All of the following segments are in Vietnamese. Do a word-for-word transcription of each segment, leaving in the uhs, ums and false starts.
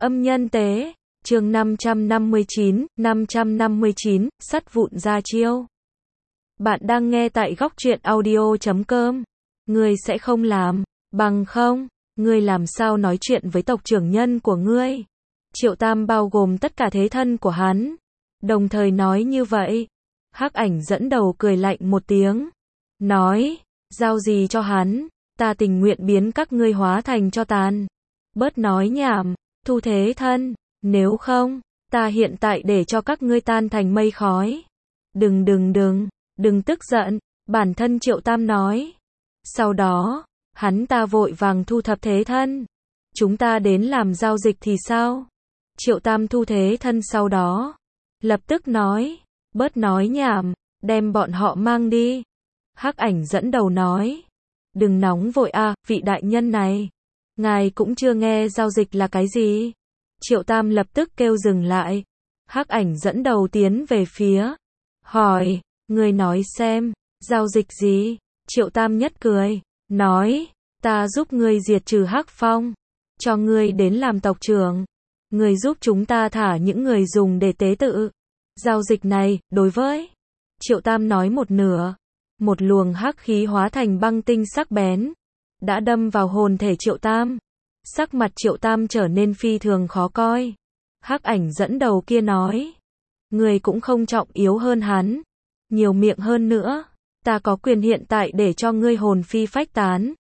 Âm nhân tế, chương năm trăm năm mươi chín, năm trăm năm mươi chín, sắt vụn ra chiêu. Bạn đang nghe tại góc truyện audio chấm com. Ngươi sẽ không làm, bằng không, ngươi làm sao nói chuyện với tộc trưởng nhân của ngươi? Triệu Tam bao gồm tất cả thế thân của hắn, đồng thời nói như vậy. Hắc Ảnh dẫn đầu cười lạnh một tiếng, nói, giao gì cho hắn, ta tình nguyện biến các ngươi hóa thành tro tàn. Bớt nói nhảm, thu thế thân, nếu không, ta hiện tại để cho các ngươi tan thành mây khói. Đừng đừng đừng, đừng tức giận, bản thân Triệu Tam nói. Sau đó, hắn ta vội vàng thu thập thế thân. Chúng ta đến làm giao dịch thì sao? Triệu Tam thu thế thân sau đó, lập tức nói, bớt nói nhảm, đem bọn họ mang đi. Hắc Ảnh dẫn đầu nói, đừng nóng vội a, vị đại nhân này. Ngài cũng chưa nghe giao dịch là cái gì? Triệu Tam lập tức kêu dừng lại. Hắc Ảnh dẫn đầu tiến về phía, hỏi, ngươi nói xem, giao dịch gì? Triệu Tam nhất cười, nói, ta giúp ngươi diệt trừ Hắc Phong, cho ngươi đến làm tộc trưởng, ngươi giúp chúng ta thả những người dùng để tế tự. Giao dịch này, đối với Triệu Tam nói một nửa, một luồng hắc khí hóa thành băng tinh sắc bén, đã đâm vào hồn thể Triệu Tam. Sắc mặt Triệu Tam trở nên phi thường khó coi. Hắc Ảnh dẫn đầu kia nói, người cũng không trọng yếu hơn hắn, nhiều miệng hơn nữa, ta có quyền hiện tại để cho ngươi hồn phi phách tán.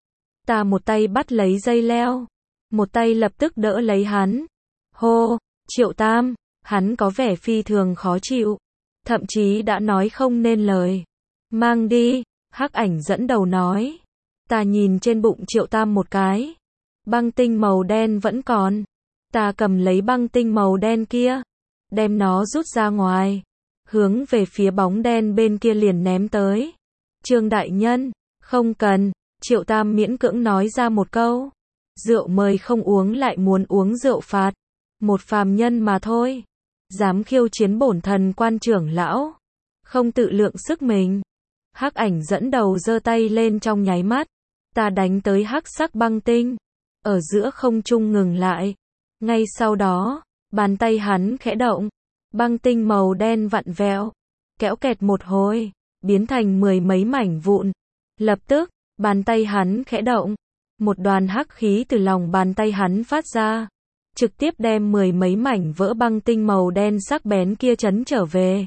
Ta một tay bắt lấy dây leo, một tay lập tức đỡ lấy hắn. Hô, Triệu Tam, hắn có vẻ phi thường khó chịu, thậm chí đã nói không nên lời. Mang đi, Hắc Ảnh dẫn đầu nói. Ta nhìn trên bụng Triệu Tam một cái, băng tinh màu đen vẫn còn. Ta cầm lấy băng tinh màu đen kia, đem nó rút ra ngoài, hướng về phía bóng đen bên kia liền ném tới. Trương đại nhân, không cần. Triệu Tam miễn cưỡng nói ra một câu. Rượu mời không uống lại muốn uống rượu phạt. Một phàm nhân mà thôi, dám khiêu chiến bổn thần quan trưởng lão, không tự lượng sức mình. Hắc Ảnh dẫn đầu giơ tay lên trong nháy mắt, ta đánh tới hắc sắc băng tinh, ở giữa không trung ngừng lại. Ngay sau đó, bàn tay hắn khẽ động, băng tinh màu đen vặn vẹo, kéo kẹt một hồi, biến thành mười mấy mảnh vụn. Lập tức, bàn tay hắn khẽ động, một đoàn hắc khí từ lòng bàn tay hắn phát ra, trực tiếp đem mười mấy mảnh vỡ băng tinh màu đen sắc bén kia chấn trở về.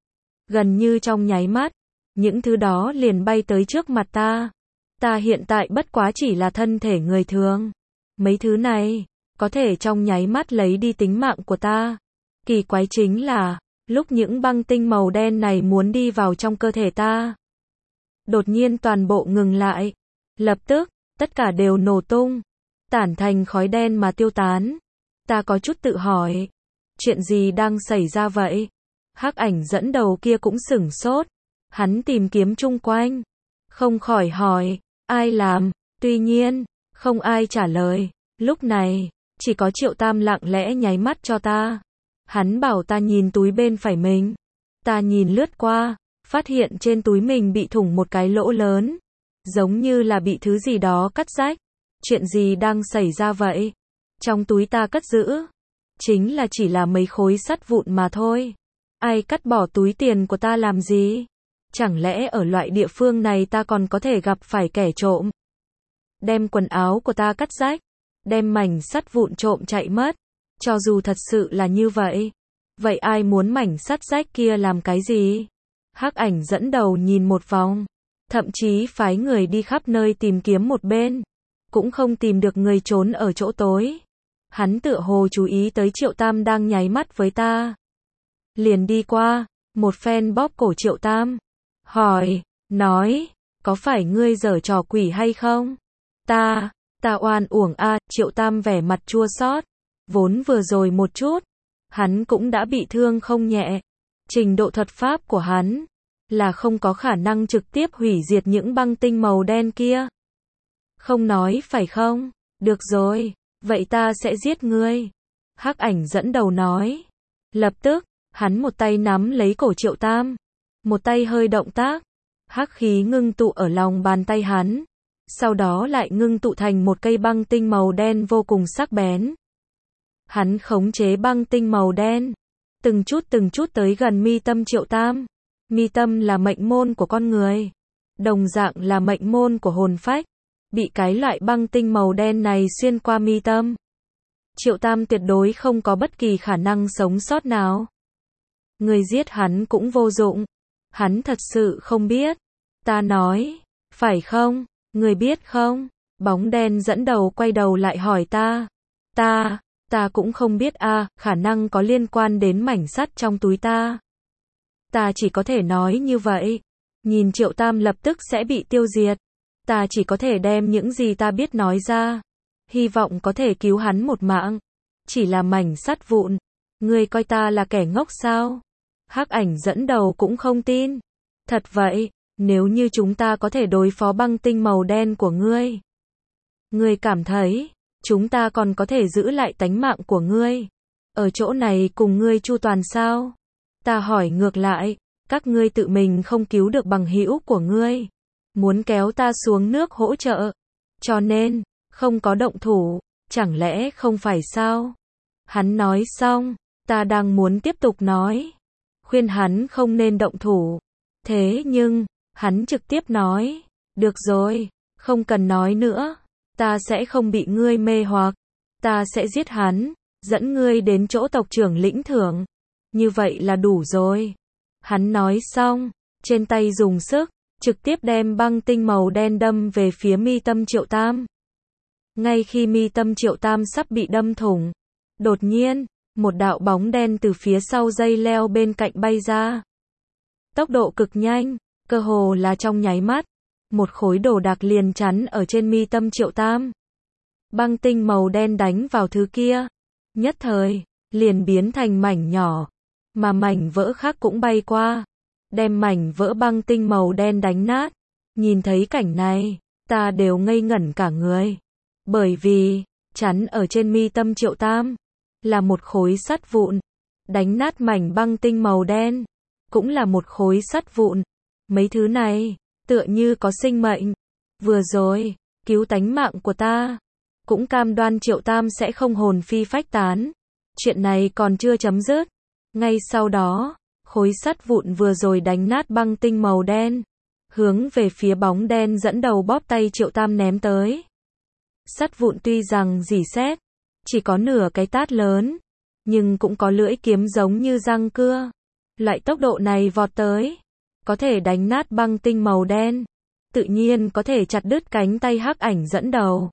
Gần như trong nháy mắt, những thứ đó liền bay tới trước mặt ta. Ta hiện tại bất quá chỉ là thân thể người thường. Mấy thứ này, có thể trong nháy mắt lấy đi tính mạng của ta. Kỳ quái chính là, lúc những băng tinh màu đen này muốn đi vào trong cơ thể ta, đột nhiên toàn bộ ngừng lại. Lập tức, tất cả đều nổ tung, tản thành khói đen mà tiêu tán. Ta có chút tự hỏi, chuyện gì đang xảy ra vậy? Hắc Ảnh dẫn đầu kia cũng sửng sốt, hắn tìm kiếm chung quanh, không khỏi hỏi, ai làm? Tuy nhiên, không ai trả lời. Lúc này, chỉ có Triệu Tam lặng lẽ nháy mắt cho ta. Hắn bảo ta nhìn túi bên phải mình. Ta nhìn lướt qua, phát hiện trên túi mình bị thủng một cái lỗ lớn, giống như là bị thứ gì đó cắt rách. Chuyện gì đang xảy ra vậy? Trong túi ta cất giữ, chính là chỉ là mấy khối sắt vụn mà thôi. Ai cắt bỏ túi tiền của ta làm gì? Chẳng lẽ ở loại địa phương này ta còn có thể gặp phải kẻ trộm? Đem quần áo của ta cắt rách, đem mảnh sắt vụn trộm chạy mất. Cho dù thật sự là như vậy, vậy ai muốn mảnh sắt rách kia làm cái gì? Hắc Ảnh dẫn đầu nhìn một vòng, thậm chí phái người đi khắp nơi tìm kiếm một bên, cũng không tìm được người trốn ở chỗ tối. Hắn tựa hồ chú ý tới Triệu Tam đang nháy mắt với ta, liền đi qua, một phen bóp cổ Triệu Tam, hỏi, nói, có phải ngươi giở trò quỷ hay không? Ta, ta oan uổng a. Triệu Tam vẻ mặt chua xót, vốn vừa rồi một chút, hắn cũng đã bị thương không nhẹ. Trình độ thuật pháp của hắn là không có khả năng trực tiếp hủy diệt những băng tinh màu đen kia. Không nói phải không? Được rồi, vậy ta sẽ giết ngươi. Hắc Ảnh dẫn đầu nói. Lập tức, hắn một tay nắm lấy cổ Triệu Tam, một tay hơi động tác, hắc khí ngưng tụ ở lòng bàn tay hắn, sau đó lại ngưng tụ thành một cây băng tinh màu đen vô cùng sắc bén. Hắn khống chế băng tinh màu đen, từng chút từng chút tới gần mi tâm Triệu Tam. Mi tâm là mệnh môn của con người, đồng dạng là mệnh môn của hồn phách. Bị cái loại băng tinh màu đen này xuyên qua mi tâm, Triệu Tam tuyệt đối không có bất kỳ khả năng sống sót nào. Người giết hắn cũng vô dụng. Hắn thật sự không biết. Ta nói, phải không? Người biết không? Bóng đen dẫn đầu quay đầu lại hỏi ta. Ta, ta cũng không biết a, à, khả năng có liên quan đến mảnh sắt trong túi ta. Ta chỉ có thể nói như vậy. Nhìn Triệu Tam lập tức sẽ bị tiêu diệt. Ta chỉ có thể đem những gì ta biết nói ra. Hy vọng có thể cứu hắn một mạng. Chỉ là mảnh sắt vụn. Ngươi coi ta là kẻ ngốc sao? Hắc Ảnh dẫn đầu cũng không tin. Thật vậy, nếu như chúng ta có thể đối phó băng tinh màu đen của ngươi, ngươi cảm thấy, chúng ta còn có thể giữ lại tánh mạng của ngươi, ở chỗ này cùng ngươi chu toàn sao? Ta hỏi ngược lại, các ngươi tự mình không cứu được bằng hữu của ngươi, muốn kéo ta xuống nước hỗ trợ, cho nên, không có động thủ, chẳng lẽ không phải sao? Hắn nói xong, ta đang muốn tiếp tục nói, khuyên hắn không nên động thủ. Thế nhưng, hắn trực tiếp nói, được rồi, không cần nói nữa, ta sẽ không bị ngươi mê hoặc, ta sẽ giết hắn, dẫn ngươi đến chỗ tộc trưởng lĩnh thưởng, như vậy là đủ rồi. Hắn nói xong, trên tay dùng sức, trực tiếp đem băng tinh màu đen đâm về phía mi tâm Triệu Tam. Ngay khi mi tâm Triệu Tam sắp bị đâm thủng, đột nhiên, một đạo bóng đen từ phía sau dây leo bên cạnh bay ra. Tốc độ cực nhanh, cơ hồ là trong nháy mắt, một khối đồ đạc liền chắn ở trên mi tâm Triệu Tam. Băng tinh màu đen đánh vào thứ kia, nhất thời, liền biến thành mảnh nhỏ, mà mảnh vỡ khác cũng bay qua, đem mảnh vỡ băng tinh màu đen đánh nát. Nhìn thấy cảnh này, ta đều ngây ngẩn cả người, bởi vì, chắn ở trên mi tâm Triệu Tam, là một khối sắt vụn, đánh nát mảnh băng tinh màu đen, cũng là một khối sắt vụn. Mấy thứ này, tựa như có sinh mệnh. Vừa rồi, cứu tánh mạng của ta, cũng cam đoan Triệu Tam sẽ không hồn phi phách tán. Chuyện này còn chưa chấm dứt. Ngay sau đó, khối sắt vụn vừa rồi đánh nát băng tinh màu đen, hướng về phía bóng đen dẫn đầu bóp tay Triệu Tam ném tới. Sắt vụn tuy rằng rỉ sét, chỉ có nửa cái tát lớn, nhưng cũng có lưỡi kiếm giống như răng cưa. Loại tốc độ này vọt tới, có thể đánh nát băng tinh màu đen, tự nhiên có thể chặt đứt cánh tay Hắc Ảnh dẫn đầu.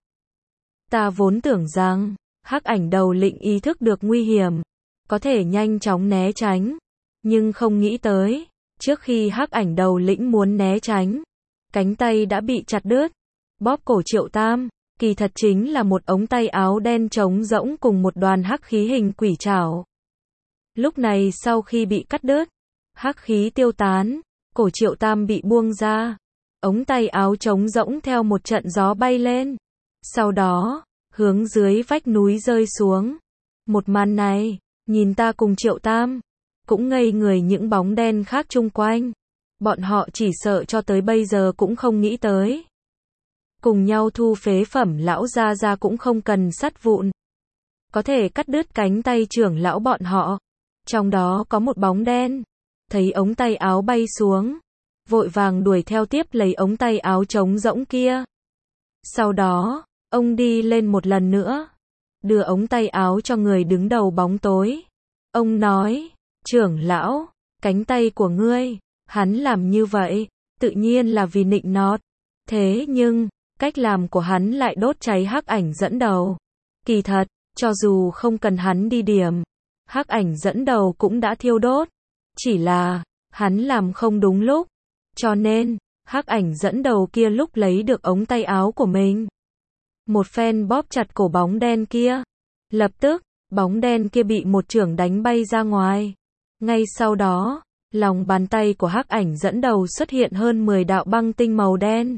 Ta vốn tưởng rằng, Hắc Ảnh đầu lĩnh ý thức được nguy hiểm, có thể nhanh chóng né tránh, nhưng không nghĩ tới, trước khi Hắc Ảnh đầu lĩnh muốn né tránh, cánh tay đã bị chặt đứt. Bóp cổ Triệu Tam, kỳ thật chính là một ống tay áo đen trống rỗng cùng một đoàn hắc khí hình quỷ trảo. Lúc này sau khi bị cắt đứt, hắc khí tiêu tán, cổ Triệu Tam bị buông ra, ống tay áo trống rỗng theo một trận gió bay lên, sau đó, hướng dưới vách núi rơi xuống. Một màn này, nhìn ta cùng Triệu Tam, cũng ngây người những bóng đen khác chung quanh. Bọn họ chỉ sợ cho tới bây giờ cũng không nghĩ tới. Cùng nhau thu phế phẩm lão gia gia cũng không cần sắt vụn, có thể cắt đứt cánh tay trưởng lão bọn họ. Trong đó có một bóng đen, thấy ống tay áo bay xuống, vội vàng đuổi theo tiếp lấy ống tay áo trống rỗng kia. Sau đó, ông đi lên một lần nữa, đưa ống tay áo cho người đứng đầu bóng tối. Ông nói, trưởng lão, cánh tay của ngươi, hắn làm như vậy, tự nhiên là vì nịnh nọt. Thế nhưng, cách làm của hắn lại đốt cháy Hắc Ảnh dẫn đầu. Kỳ thật, cho dù không cần hắn đi điểm, Hắc Ảnh dẫn đầu cũng đã thiêu đốt. Chỉ là, hắn làm không đúng lúc. Cho nên, Hắc Ảnh dẫn đầu kia lúc lấy được ống tay áo của mình, một phen bóp chặt cổ bóng đen kia. Lập tức, bóng đen kia bị một chưởng đánh bay ra ngoài. Ngay sau đó, lòng bàn tay của Hắc Ảnh dẫn đầu xuất hiện hơn mười đạo băng tinh màu đen.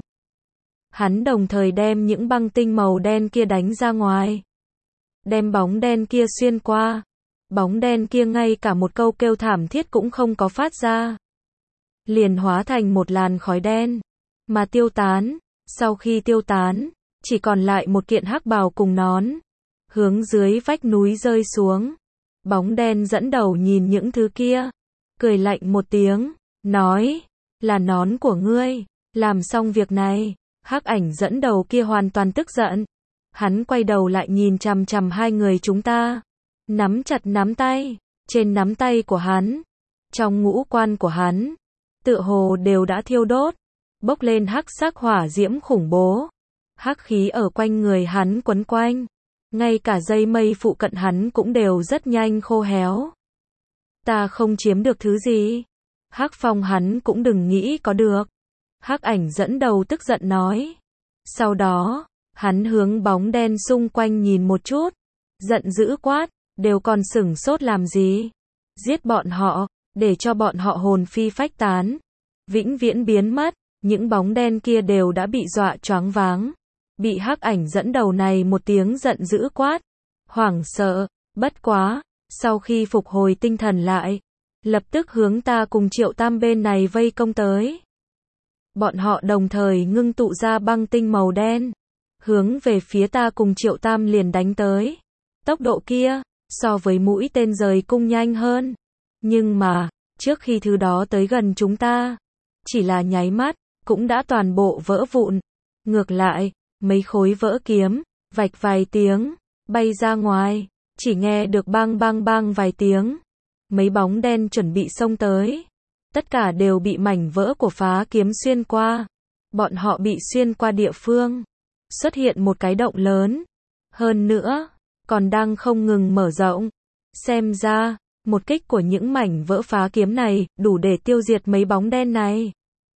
Hắn đồng thời đem những băng tinh màu đen kia đánh ra ngoài, đem bóng đen kia xuyên qua. Bóng đen kia ngay cả một câu kêu thảm thiết cũng không có phát ra, liền hóa thành một làn khói đen, mà tiêu tán. Sau khi tiêu tán, chỉ còn lại một kiện hắc bào cùng nón. hướng dưới vách núi rơi xuống. Bóng đen dẫn đầu nhìn những thứ kia, cười lạnh một tiếng, nói, là nón của ngươi. Làm xong việc này, hắc ảnh dẫn đầu kia hoàn toàn tức giận. Hắn quay đầu lại nhìn chằm chằm hai người chúng ta, nắm chặt nắm tay, trên nắm tay của hắn, trong ngũ quan của hắn, tựa hồ đều đã thiêu đốt, bốc lên hắc sắc hỏa diễm khủng bố. Hắc khí ở quanh người hắn quấn quanh, ngay cả dây mây phụ cận hắn cũng đều rất nhanh khô héo. Ta không chiếm được thứ gì. Hắc phong hắn cũng đừng nghĩ có được. Hắc ảnh dẫn đầu tức giận nói. Sau đó, hắn hướng bóng đen xung quanh nhìn một chút, giận dữ quát, đều còn sửng sốt làm gì? Giết bọn họ, để cho bọn họ hồn phi phách tán, vĩnh viễn biến mất. Những bóng đen kia đều đã bị dọa choáng váng, bị hắc ảnh dẫn đầu này một tiếng giận dữ quát, hoảng sợ. Bất quá, sau khi phục hồi tinh thần lại, lập tức hướng ta cùng Triệu Tam bên này vây công tới. Bọn họ đồng thời ngưng tụ ra băng tinh màu đen, hướng về phía ta cùng Triệu Tam liền đánh tới. Tốc độ kia, so với mũi tên rời cung nhanh hơn. Nhưng mà, trước khi thứ đó tới gần chúng ta, chỉ là nháy mắt, cũng đã toàn bộ vỡ vụn. Ngược lại, mấy khối vỡ kiếm, vạch vài tiếng, bay ra ngoài, chỉ nghe được bang bang bang vài tiếng. Mấy bóng đen chuẩn bị xông tới, tất cả đều bị mảnh vỡ của phá kiếm xuyên qua. Bọn họ bị xuyên qua địa phương, xuất hiện một cái động lớn. Hơn nữa, còn đang không ngừng mở rộng. Xem ra, một kích của những mảnh vỡ phá kiếm này, đủ để tiêu diệt mấy bóng đen này.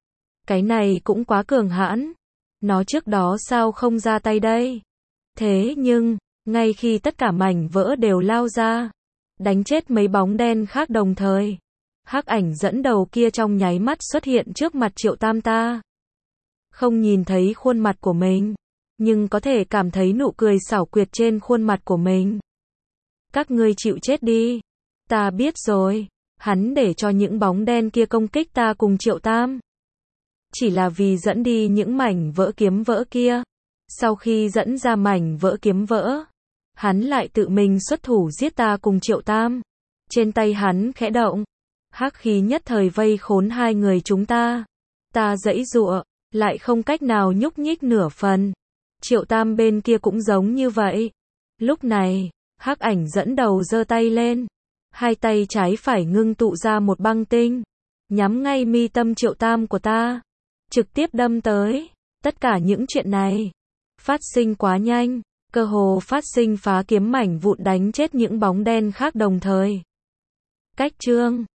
Cái này cũng quá cường hãn. Nó trước đó sao không ra tay đây? Thế nhưng, ngay khi tất cả mảnh vỡ đều lao ra, đánh chết mấy bóng đen khác đồng thời, hắc ảnh dẫn đầu kia trong nháy mắt xuất hiện trước mặt Triệu Tam ta. Không nhìn thấy khuôn mặt của mình, nhưng có thể cảm thấy nụ cười xảo quyệt trên khuôn mặt của mình. Các ngươi chịu chết đi. Ta biết rồi, hắn để cho những bóng đen kia công kích ta cùng Triệu Tam, chỉ là vì dẫn đi những mảnh vỡ kiếm vỡ kia. Sau khi dẫn ra mảnh vỡ kiếm vỡ, hắn lại tự mình xuất thủ giết ta cùng Triệu Tam. Trên tay hắn khẽ động, hắc khí nhất thời vây khốn hai người chúng ta. Ta giãy giụa, lại không cách nào nhúc nhích nửa phần. Triệu Tam bên kia cũng giống như vậy. Lúc này, hắc ảnh dẫn đầu giơ tay lên, hai tay trái phải ngưng tụ ra một băng tinh, nhắm ngay mi tâm Triệu Tam của ta, trực tiếp đâm tới. Tất cả những chuyện này phát sinh quá nhanh, cơ hồ phát sinh phá kiếm mảnh vụn đánh chết những bóng đen khác đồng thời. Cách chương